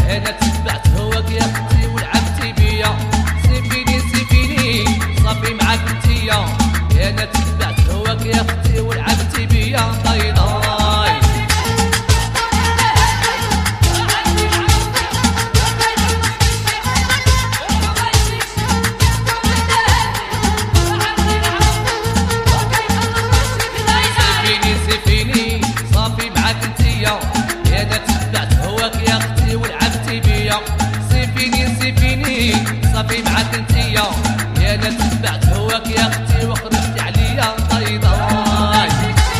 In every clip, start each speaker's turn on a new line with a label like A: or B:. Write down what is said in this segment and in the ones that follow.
A: انا تبعت هواك يا اختي ولعبتي بيا، سيفيني سيفيني صافي معاك انتيا، انا تبعت هواك يا اختي ولعبتي بيا طيداي. سيفيني صافي معاك انتيا، انا تبعت هواك يا اختي ولعبتي بيا، سيفيني سيفيني صافي معاك انتيا، انا تبعت هواك يا اختي وخرجتي عليا طيداي.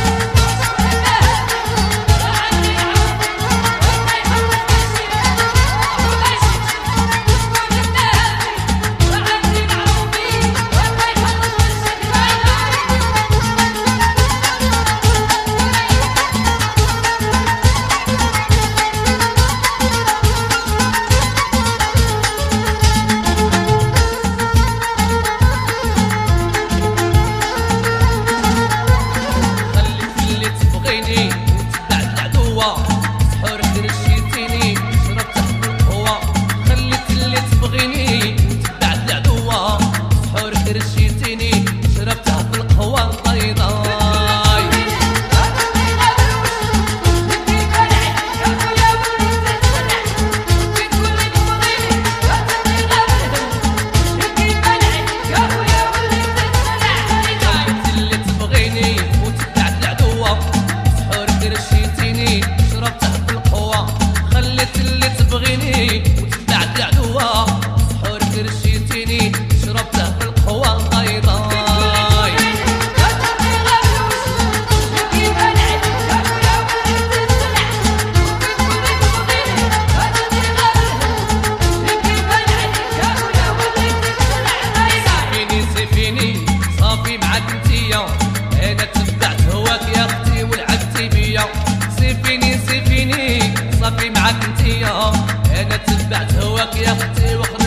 A: صافي معاك انتيا، انا تبعت هواك يا اختي ولعبتي بيا، سيفيني سيفيني صافي معاك انتيا، انا تبعت هواك يا اختي